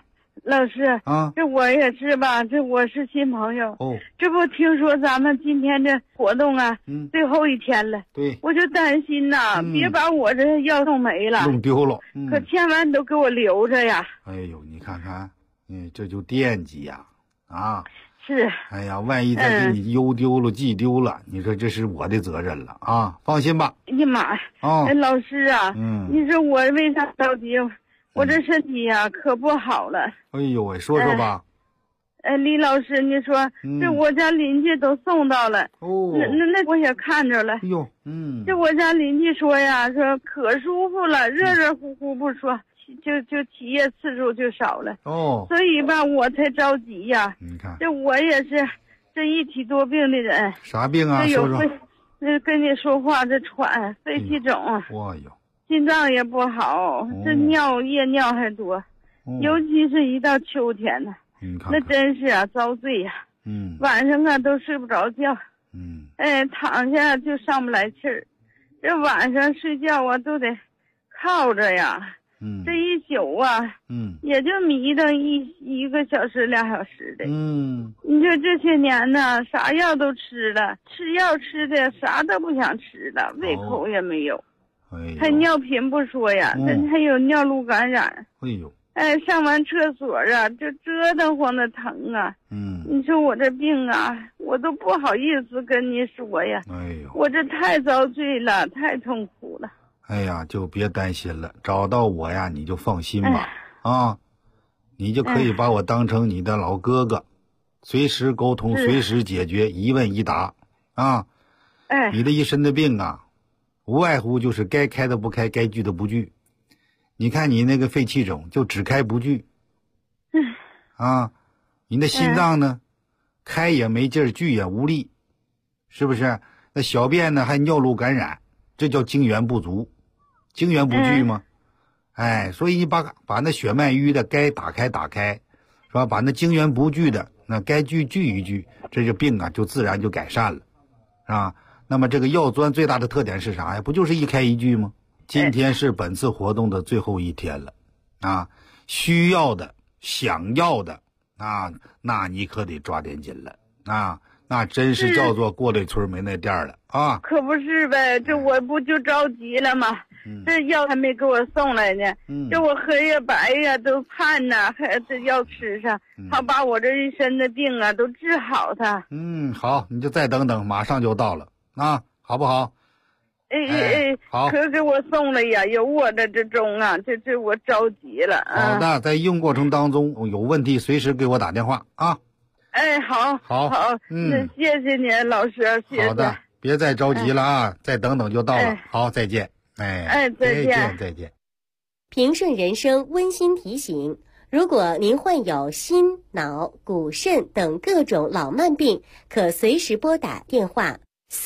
老师啊， 这我也是吧，这我是新朋友。 哦， 这不听说咱们今天这活动啊，最后一天了。 对， 我就担心呐，别把我这药弄没了， 弄丢了。 可千万都给我留着呀。 哎呦，你看看，这就惦记呀，啊。 是。 哎呀，万一再给你邮丢了、寄丢了，你说这是我的责任了啊！放心吧。 哎呀妈呀！ 啊， 老师啊，你说我为啥着急？我这身体呀可不好了。 哎呦喂，说说吧。 李老师，你说这我家邻居都送到了。 哦。 那我也看着了。 哎呦， 这我家邻居说呀，说可舒服了，热热乎乎不说。就起夜次数就少了哦， 所以吧我才着急呀。 你看， 这我也是这一体多病的人。 啥病啊？说说。 跟你说话这喘，肺气肿。 哇哟！ 心脏也不好，这夜尿还多，尤其是一到秋天呢，那真是啊遭罪呀。晚上啊都睡不着觉。躺下就上不来气儿，这晚上睡觉啊都得靠着呀。这一宿啊，也就迷瞪一个小时2小时的。你说这些年呢，啥药都吃了，吃药吃的啥都不想吃了，胃口也没有。还尿频不说呀，还有尿路感染。上完厕所啊，就折腾慌的疼啊。你说我这病啊，我都不好意思跟你说呀。我这太遭罪了，太痛苦了。 哎呀，就别担心了，找到我呀，你就放心吧。啊，你就可以把我当成你的老哥哥，随时沟通，随时解决，一问一答。啊，你的一身的病啊，无外乎就是该开的不开，该拒的不拒。你看你那个肺气肿，就只开不拒。啊，你的心脏呢，开也没劲儿，拒也无力，是不是？那小便呢，还尿路感染，这叫精元不足。精元不聚吗？所以你把那血脉瘀的该打开，是吧？把那精元不聚的那该聚一聚，这就病啊就自然就改善了，啊。那么这个药砖最大的特点是啥呀？不就是一开一聚吗？今天是本次活动的最后一天了，啊，需要的、想要的啊，那你可得抓点紧了啊。那真是叫做过了村没那店了啊！ 可不是呗，这我不就着急了吗？这药还没给我送来呢，这我黑呀白呀都盼呐，还这药吃上，好把我这一身的病啊都治好它。 好，你就再等等，马上就到了啊，好不好？好， 可给我送了呀，有我的这中啊，这我着急了啊。 好的，在用过程当中有问题，随时给我打电话啊。好， 那谢谢你老师，谢谢。 好的，别再着急了啊，再等等就到了。好，再见。再见。 平顺人生温馨提醒：如果您患有心、脑、骨、肾等各种老慢病，可随时拨打电话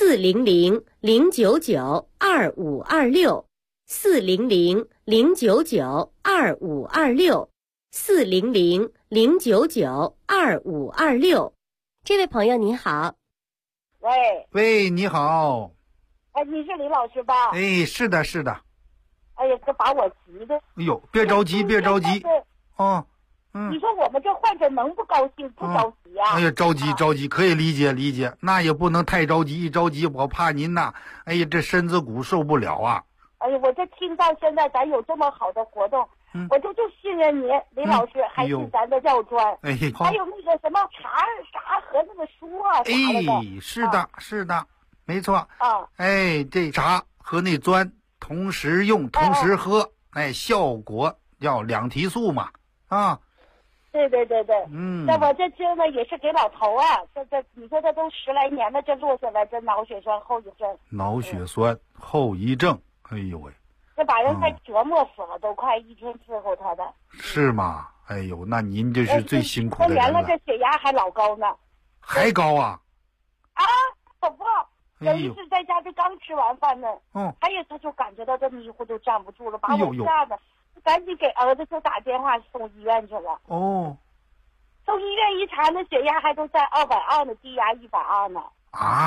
400-099-2526 400-099-2526。这位朋友你好。 喂，你好。 你是李老师吧？ 是的。 哎呀，这把我急的。 哎呦，别着急。 你说我们这患者能不高兴不着急啊？ 哎呀，着急，可以理解，那也不能太着急，一着急我怕您呐，哎呀，这身子骨受不了啊。 哎呀，我这听到现在咱有这么好的活动，我就信任你，李老师，还信咱的药砖，还有那个什么茶啥和那个书啊啥的。 是的，没错啊。这茶和那砖同时用，同时喝，效果要2提速嘛啊。 对，那我这经呢也是给老头啊，这你说这都10来年了，这落下来这脑血栓后遗症。 脑血栓后遗症，哎呦喂， 这把人快折磨死了，都快一天伺候他的。 是吗？哎呦，那您这是最辛苦的人了。 年了，这血压还老高呢。 还高啊？ 可不，有一次在家这刚吃完饭呢，他就感觉到这迷糊都站不住了，把我吓得。赶紧给儿子就打电话送医院去了。送医院一查，那血压还都在220呢，低压120呢。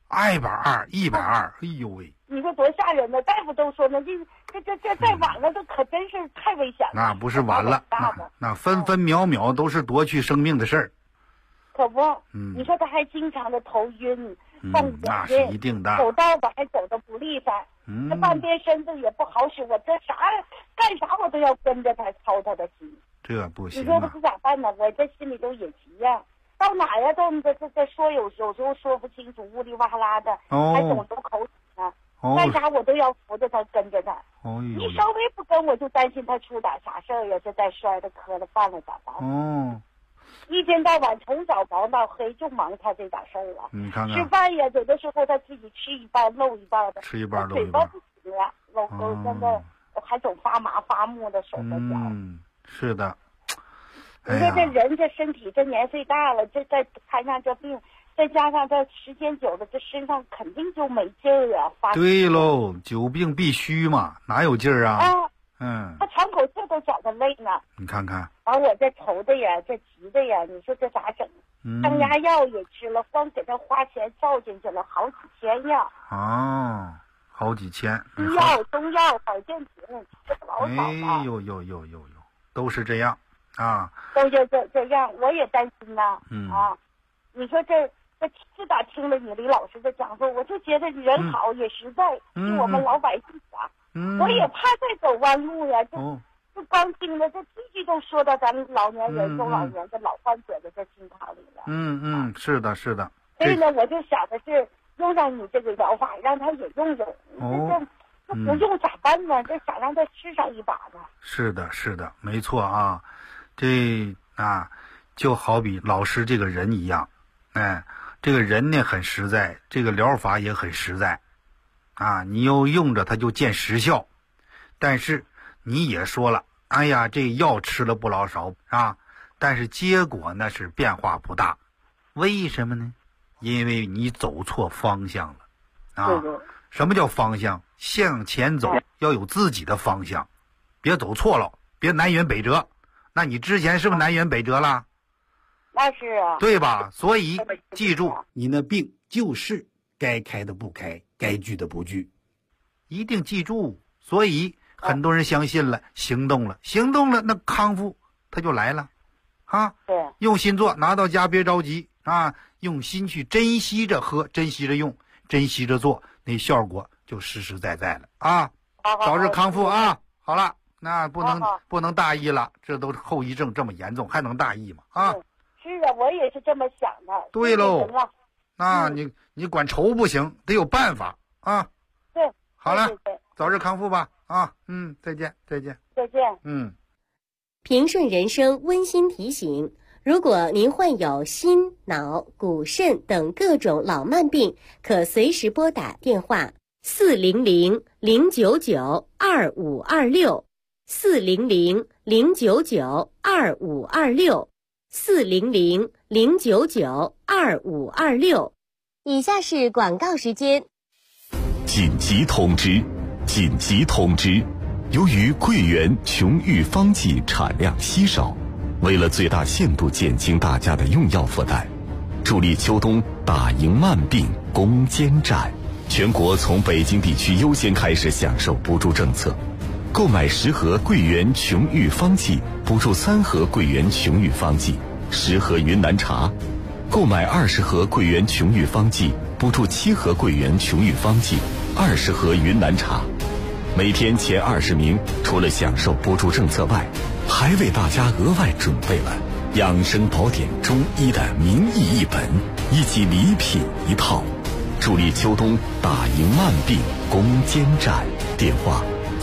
220、120，哎呦喂！ 你说多吓人呢？大夫都说呢，这再晚了，这可真是太危险了。 那不是晚了，那分分秒秒都是夺去生命的事儿。 可不，你说他还经常的头晕、犯眼睛， 那是一定的。 走道吧还走得不利索，这半边身子也不好使，我这干啥我都要跟着他操他的心。 这不行， 你说这咋办呢？我这心里都也急呀。到哪呀都这说有时候说不清楚，呜里哇啦的，还总流口水呢。干啥我都要扶着他跟着他。你稍微不跟我就担心他出点啥事儿呀，这再摔了磕了绊了咋办？一天到晚从早忙到黑就忙他这点事儿了。 你看看吃饭呀，有的时候他自己吃一半漏一半的， 吃一半漏一半，嘴巴不行了，现在还总发麻发木的手和脚。 是的。 你说这人这身体这年岁大了，这再摊上这病，再加上这时间久了，这身上肯定就没劲儿啊。 对喽，久病必须嘛，哪有劲儿啊？ 他喘口气都觉得累呢。 你看看， 完我这愁的呀，这急的呀，你说这咋整？降压药也吃了，光给他花钱照进去了好几千呀。 好几千。 医药、中药、保健品，这老少哎呦，都是这样啊。 都这样，我也担心呐。你说这咋听了你李老师的讲座，我就觉得人好也实在，替我们老百姓想。我也怕再走弯路呀，这刚听了这句句都说到咱们老年人、中老年的老患者的这心坎里了。 是的。 所以呢，我就想的是用上你这个疗法，让他也用。这不用咋办呢？这想让他吃上一把呢。 是的，没错啊。就好比老师这个人一样，这个人呢很实在，这个疗法也很实在。你又用着它就见实效，但是你也说了，哎呀，这药吃了不老少啊，但是结果呢是变化不大，为什么呢？因为你走错方向了什么叫方向？向前走要有自己的方向，别走错了，别南辕北辙。那你之前是不是南辕北辙了？ 那是啊， 对吧？所以记住，你那病就是该开的不开，该拒的不拒，一定记住。所以很多人相信了，行动了，那康复它就来了对， 用心做，拿到家别着急用心去珍惜着喝，珍惜着用，珍惜着做，那效果就实实在在了早日康复好了，那不能大意了，这都后遗症这么严重，还能大意吗？ 是啊，我也是这么想的。 对喽，那你管愁不行，得有办法对， 好了，早日康复吧再见。 平顺人生温馨提醒：如果您患有心、脑、骨、肾等各种老慢病，可随时拨打电话400-099-2526，400-099-2526。以下是广告时间。 紧急通知！由于桂圆琼玉方剂产量稀少，为了最大限度减轻大家的用药负担，助力秋冬打赢慢病攻坚战，全国从北京地区优先开始享受补助政策。购买10盒桂圆琼玉方剂，补助3盒桂圆琼玉方剂，10盒云南茶；购买20盒桂圆琼玉方剂，补助7盒桂圆琼玉方剂，20盒云南茶。每天前20名，除了享受补助政策外，还为大家额外准备了养生宝典中医的名医一本，以及礼品一套，助力秋冬打赢慢病攻坚战。电话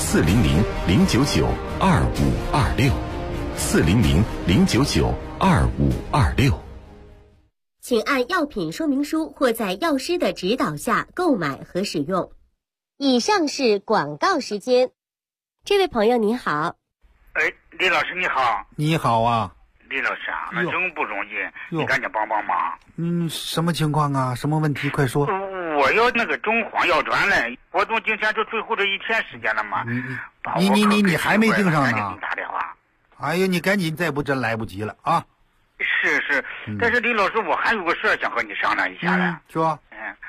400-099-2526，400-099-2526。 请按药品说明书或在药师的指导下购买和使用。以上是广告时间。这位朋友你好。 李老师你好。 你好啊。 李老师那真不容易，你赶紧帮帮忙。 什么情况啊？什么问题？快说。 我要那个中黄药专嘞，活动今天就最后这1天时间了嘛。 你还没订上呢？ 赶紧打电话。 哎呀，你赶紧，再不真来不及了啊！ 是，但是李老师，我还有个事想和你商量一下嘞。 说。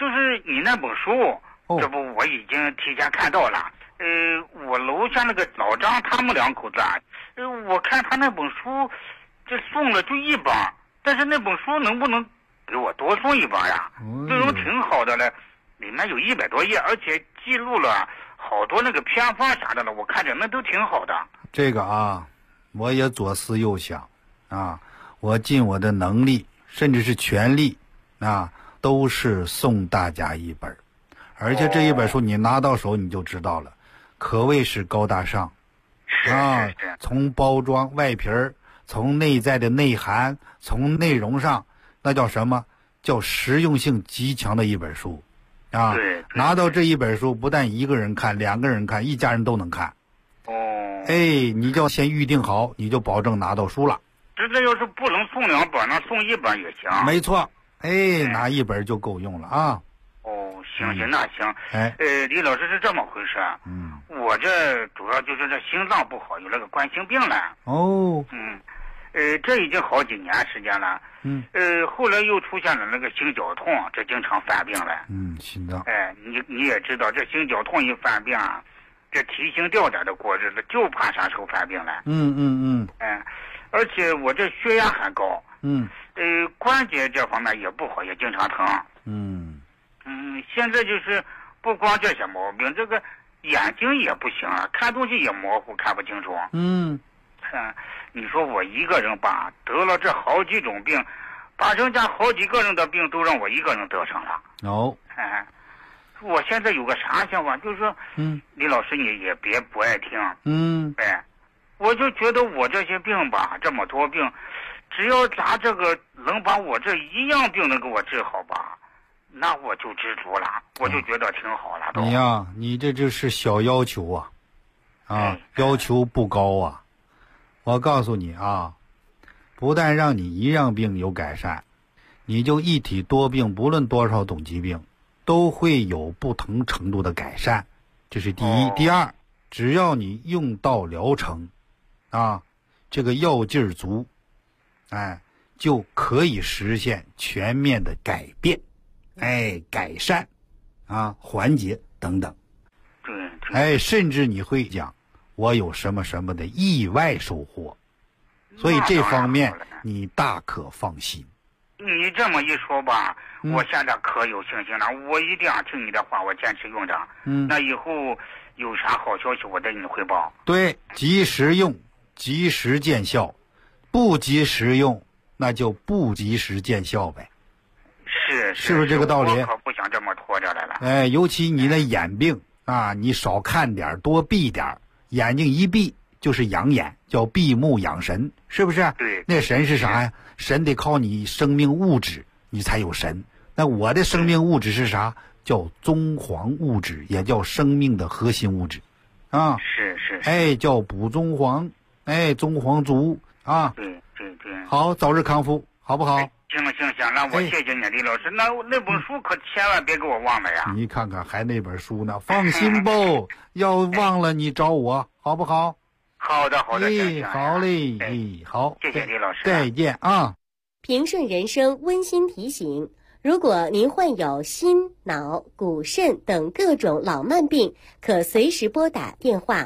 就是你那本书，这不我已经提前看到了。我楼下那个老张他们2口子啊，我看他那本书，这送了就1本，但是那本书能不能给我多送1本呀？内容挺好的了，里面有100多页，而且记录了好多那个偏方啥的了，我看着那都挺好的。 这个啊，我也左思右想啊，我尽我的能力，甚至是全力啊，都是送大家1本，而且这1本书你拿到手你就知道了，可谓是高大上啊！从包装外皮儿，从内在的内涵，从内容上，那叫什么？叫实用性极强的1本书啊！拿到这1本书，不但1个人看，2个人看，一家人都能看。你就要先预定好，你就保证拿到书了。 这要是不能送2本，那送1本也行。 没错，拿1本就够用了啊。 行，那行。李老师是这么回事。我这主要就是这心脏不好，有那个冠心病了。这已经好几年时间了。后来又出现了那个心绞痛，这经常犯病了。 心脏。 你也知道，这心绞痛一犯病啊，这提心吊胆的过日子，就怕啥时候犯病了。而且我这血压还高。关节这方面也不好，也经常疼。现在就是不光这些毛病，这个眼睛也不行啊，看东西也模糊，看不清楚。你说我一个人吧，得了这好几种病，把人家好几个人的病都让我一个人得上了。我现在有个啥想法，就是说，李老师你也别不爱听。我就觉得我这些病吧，这么多病，只要咱这个能把我这一样病能给我治好吧，那我就知足了，我就觉得挺好了都。 你这就是小要求啊，要求不高啊。我告诉你啊，不但让你一样病有改善，你就一体多病，不论多少种疾病，都会有不同程度的改善，这是第一。第二，只要你用到疗程啊，这个药劲儿足，就可以实现全面的改变，改善啊，缓解等等。甚至你会讲我有什么什么的意外收获，所以这方面你大可放心。 你这么一说吧，我现在可有信心了，我一定要听你的话，我坚持用着。那以后有啥好消息我再给你汇报。 对，及时用，及时见效，不及时用，那就不及时见效呗。是不是这个道理？ 我可不想这么拖着来了。 尤其你的眼病啊，你少看点，多闭点，眼睛一闭就是养眼，叫闭目养神，是不是？ 对。 那神是啥呀？神得靠你生命物质，你才有神。那我的生命物质是啥？叫宗黄物质，也叫生命的核心物质，啊。 是。 叫补宗黄，宗黄足啊。 对。 好，早日康复，好不好？ 行，那我谢谢你，李老师。那本书可千万别给我忘了呀！ 你看看，还那本书呢，放心吧。要忘了你找我，好不好？ 好的，好嘞，好， 谢谢李老师， 再见啊！ 平顺人生温馨提醒：如果您患有心、脑、骨、肾等各种老慢病，可随时拨打电话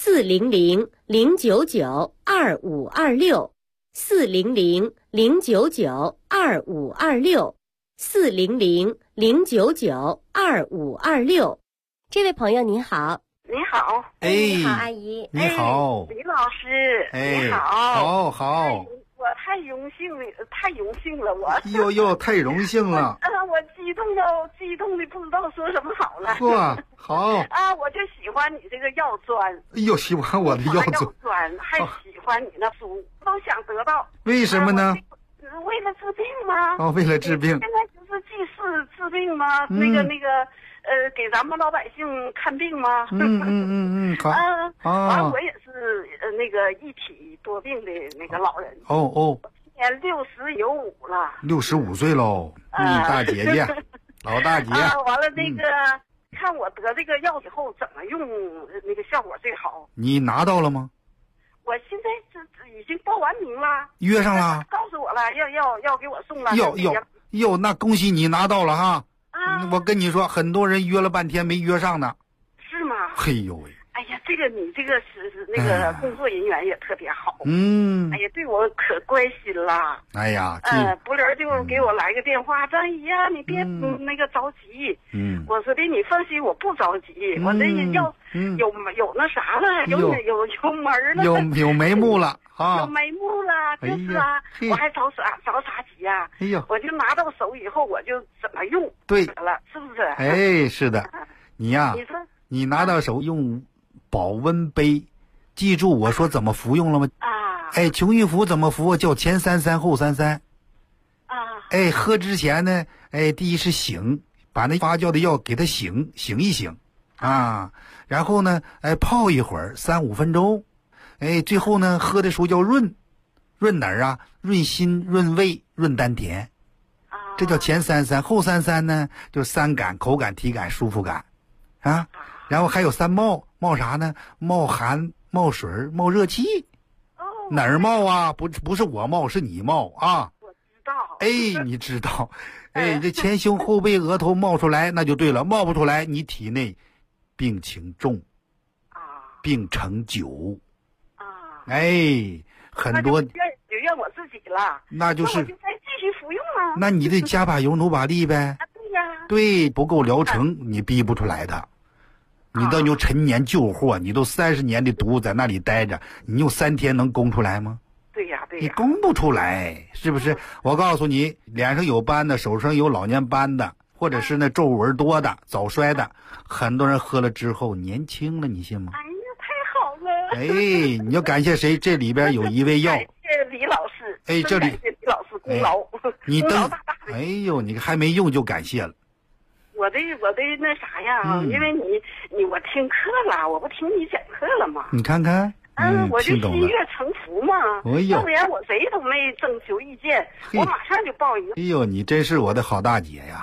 400-099-2526。400-099-2526，400-099-2526。这位朋友您好。 你好。 你好，阿姨。 你好。 李老师。你好。 好。 我太荣幸了，我。 哟，太荣幸了。 我激动的不知道说什么好了。 好。 我就喜欢你这个药砖。 喜欢我的药砖，还喜欢你那书，都想得到。 为什么呢？ 为了治病吗？ 为了治病。 现在就是济世治病吗？那个，给咱们老百姓看病吗？ 好。 完，我也是那个一体多病的那个老人。今年65了。 65岁喽，大姐姐，老大姐。 完了那个，看我得这个药以后怎么用，那个效果最好。 你拿到了吗？ 我现在已经报完名了， 约上了， 告诉我了，要给我送了。 那恭喜你拿到了哈。 我跟你说，很多人约了半天没约上呢。 是吗？ 嘿呦喂！ 哎呀，你这个是那个工作人员也特别好。 嗯。 哎呀，对我可关心了。 哎呀。 不灵就给我来个电话，张姨呀，你别那个着急。我说的你放心，我不着急。我这要有那啥了，有门了， 有眉目了啊！ 有眉目了，就是啊，我还着啥急呀？ 哎呦， 我就拿到手以后，我就怎么用对了，是不是？ 哎，是的，你呀， 你说你拿到手用保温杯，记住我说怎么服用了吗？ 啊！ 哎，穷玉服怎么服？叫前33后33。 啊！ 哎，喝之前呢，哎，第一是醒，把那发酵的药给它醒一醒，啊，然后呢，哎，泡一会儿3、5分钟，哎，最后呢，喝的时候叫润哪儿啊？润心、润胃、润丹田。这叫前33，后33呢，就是3感：口感、体感、舒服感，啊。然后还有3冒，冒啥呢？冒寒、冒水、冒热气。哪儿冒啊？不是我冒，是你冒啊。 我知道。 哎，你知道。哎，这前胸、后背、额头冒出来，那就对了。冒不出来，你体内病情重，病程久。哎，很多。 就怨我自己了。 那就是。 那我就再继续服用啊。 那你得加把油，努把力呗。 对呀。 对，不够疗程，你逼不出来的。你都有陈年旧货，你都30年的毒在那里待着，你用3天能攻出来吗？ 对呀。 你攻不出来，是不是？我告诉你，脸上有斑的，手上有老年斑的，或者是那皱纹多的、早衰的，很多人喝了之后年轻了，你信吗？ 哎呀，太好了！ 哎，你要感谢谁？这里边有一味药。 感谢李老师。 哎，这里感谢李老师功劳。 你功劳大大的。 哎呦，你还没用就感谢了。 我的那啥呀，因为我听课了，我不听你讲课了吗？ 你看看， 我就心悦诚服嘛。要不然我谁都没征求意见，我马上就报一个。 哎呦，你真是我的好大姐呀！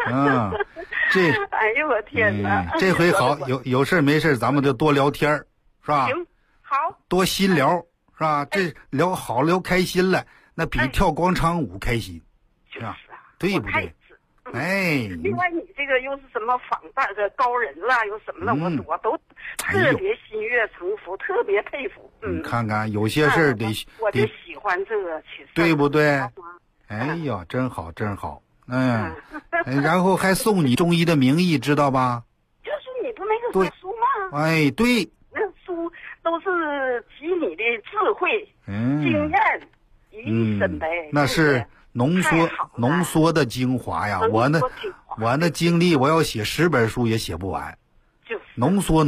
哎呦我天哪！ 这回好，有事没事咱们就多聊天是吧？ 行，好。 多心聊是吧？这聊好聊开心了，那比跳广场舞开心， 是吧？ 对不对？哎， 另外你这个又是什么访大的高人了，又什么了，我都特别心悦诚服，特别佩服。 你看看有些事得， 我就喜欢这个，其实对不对？哎呀，真好真好，然后还送你中医的名义，知道吧？ 就是你不那个书吗？ 哎，对， 那书都是集你的智慧、经验于一身呗。 那是。浓缩的精华呀！我那经历，我要写10本书也写不完， 就是浓缩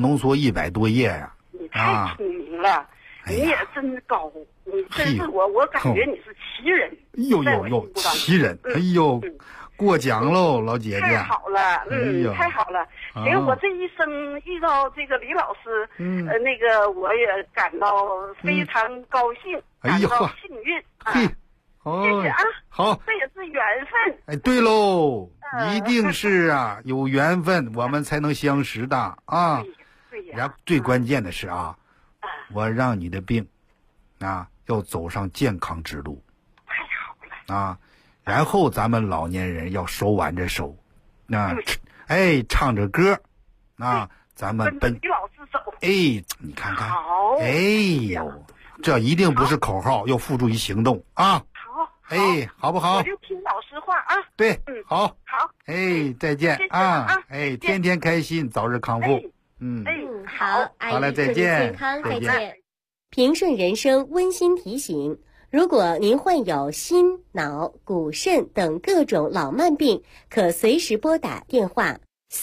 100多页呀！ 你太聪明了，你也真高，你真是我感觉你是奇人。 呦，奇人！哎呦，过奖喽，老姐姐。 太好了，太好了。行，我这一生遇到这个李老师，那个我也感到非常高兴，感到幸运啊。谢谢啊！ 好， 这也是缘分。 哎，对喽，一定是啊，有缘分我们才能相识的啊。 对呀。 然后最关键的是啊，我让你的病要走上健康之路。 太好了啊！然后咱们老年人要手挽着手，唱着歌，咱们跟李老师走。 哎，你看看， 好， 哎呦，这一定不是口号，要付诸于行动啊！哎，好不好？ 我就听老师话啊。 对，好， 哎， 再见啊！哎，天天开心，早日康复。 好， 好了，再见，健康，再见。平顺人生温馨提醒：如果您患有心、脑、骨、肾等各种老慢病，可随时拨打电话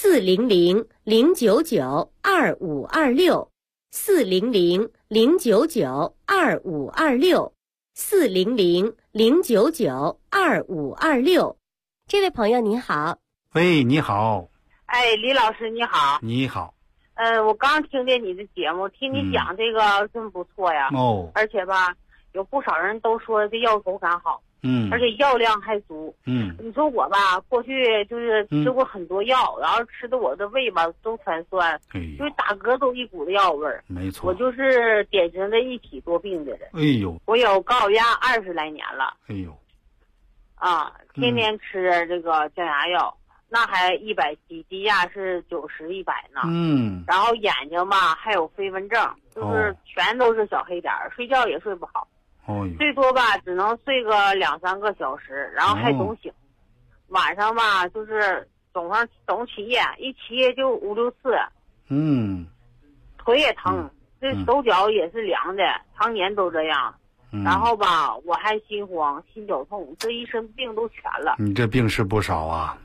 400-099-2526。400-099-2526。这位朋友您好。 喂，你好。 哎，李老师你好。 你好。 我刚听见你的节目，听你讲这个真不错呀。而且吧，有不少人都说这药口感好。而且药量还足。你说我吧，过去就是吃过很多药，然后吃的我的胃吧都全酸，就是打嗝都一股子药味儿。 没错， 我就是典型的一体多病的人。 哎呦， 我有高血压20来年了。 哎呦， 天天吃这个降压药， 那还170，低压是90、100呢。然后眼睛吧还有飞蚊症，就是全都是小黑点儿，睡觉也睡不好。最多吧只能睡个2、3个小时，然后还总醒。晚上吧就是总起夜，一起夜就5、6次。腿也疼，这手脚也是凉的，常年都这样。然后吧我还心慌、心绞痛，这一身病都全了。 你这病是不少啊。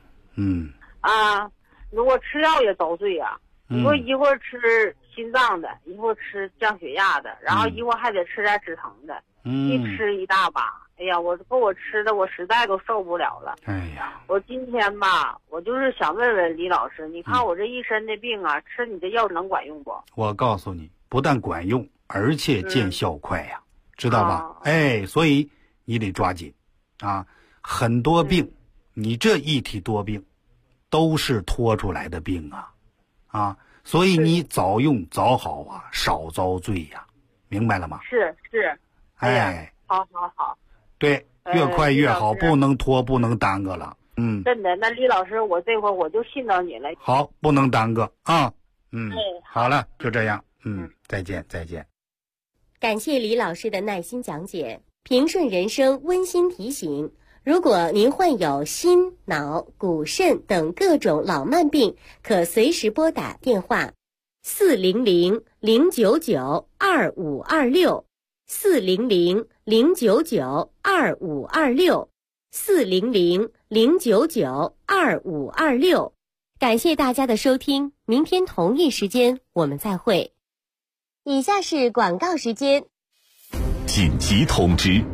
如果吃药也遭罪呀。你说一会儿吃心脏的，一会儿吃降血压的，然后一会儿还得吃点止疼的，一吃一大把。哎呀，我吃的我实在都受不了了。 哎呀， 我今天吧，我就是想问问李老师，你看我这一身的病啊，吃你的药能管用不？ 我告诉你，不但管用，而且见效快呀，知道吧？所以你得抓紧啊！很多病，你这一体多病，都是拖出来的病啊！所以你早用早好啊，少遭罪呀，明白了吗？ 是，好。 对，越快越好，不能拖，不能耽搁了。 真的，那李老师，我这会儿我就信到你了。 好，不能耽搁啊。好了，就这样。再见。 感谢李老师的耐心讲解。平顺人生温馨提醒：如果您患有心、脑、骨、肾等各种老慢病，可随时拨打电话400-099-2526。400-099-2526 400-099-2526。感谢大家的收听，明天同一时间我们再会。以下是广告时间。 紧急通知！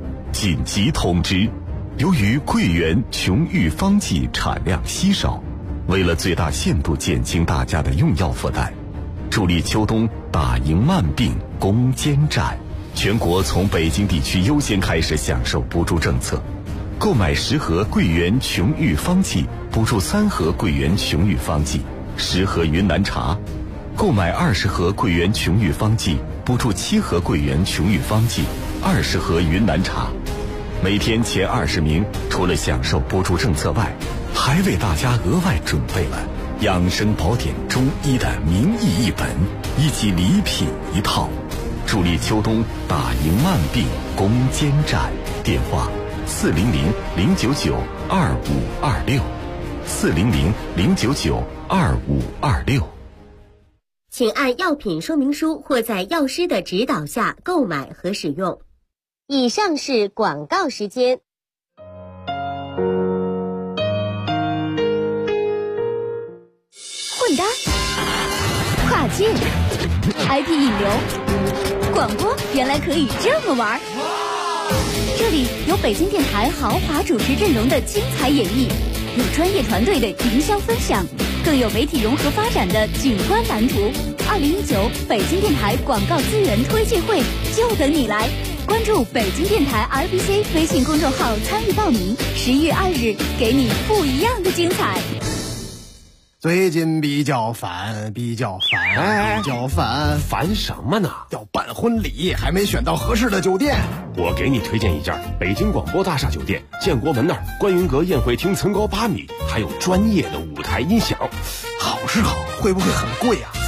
由于桂圆琼玉方剂产量稀少，为了最大限度减轻大家的用药负担，助力秋冬打赢慢病攻坚战，全国从北京地区优先开始享受补助政策。购买10盒桂圆琼玉方剂补助3盒桂圆琼玉方剂，10盒云南茶；购买20盒桂圆琼玉方剂补助7盒桂圆琼玉方剂，20盒云南茶。每天前20名除了享受补助政策外，还为大家额外准备了养生宝典中医的名医1本以及礼品1套，助力秋冬打赢慢病攻坚战。电话400-099-2526 400-099-2526。 请按药品说明书或在药师的指导下购买和使用。以上是广告时间。 混搭、跨界、IP 引流、广播原来可以这么玩。这里有北京电台豪华主持阵容的精彩演绎，有专业团队的营销分享，更有媒体融合发展的景观蓝图。2019北京电台广告资源推介会就等你来，关注北京电台 RBC 微信公众号参与报名，11月2日给你不一样的精彩。 最近比较烦， 烦什么呢？ 要办婚礼，还没选到合适的酒店。 我给你推荐一家北京广播大厦酒店，建国门那儿观云阁宴会厅层高8米，还有专业的舞台音响。 好是好，会不会很贵啊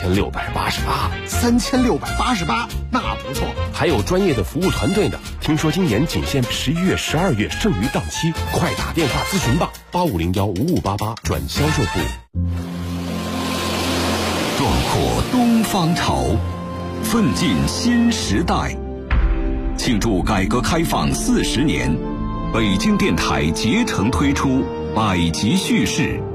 ？3688， 那不错。 还有专业的服务团队呢。听说今年仅限11月、12月剩余档期，快打电话咨询吧，85015588转销售部。 壮阔东方潮，奋进新时代。庆祝改革开放40年，北京电台竭诚推出百集叙事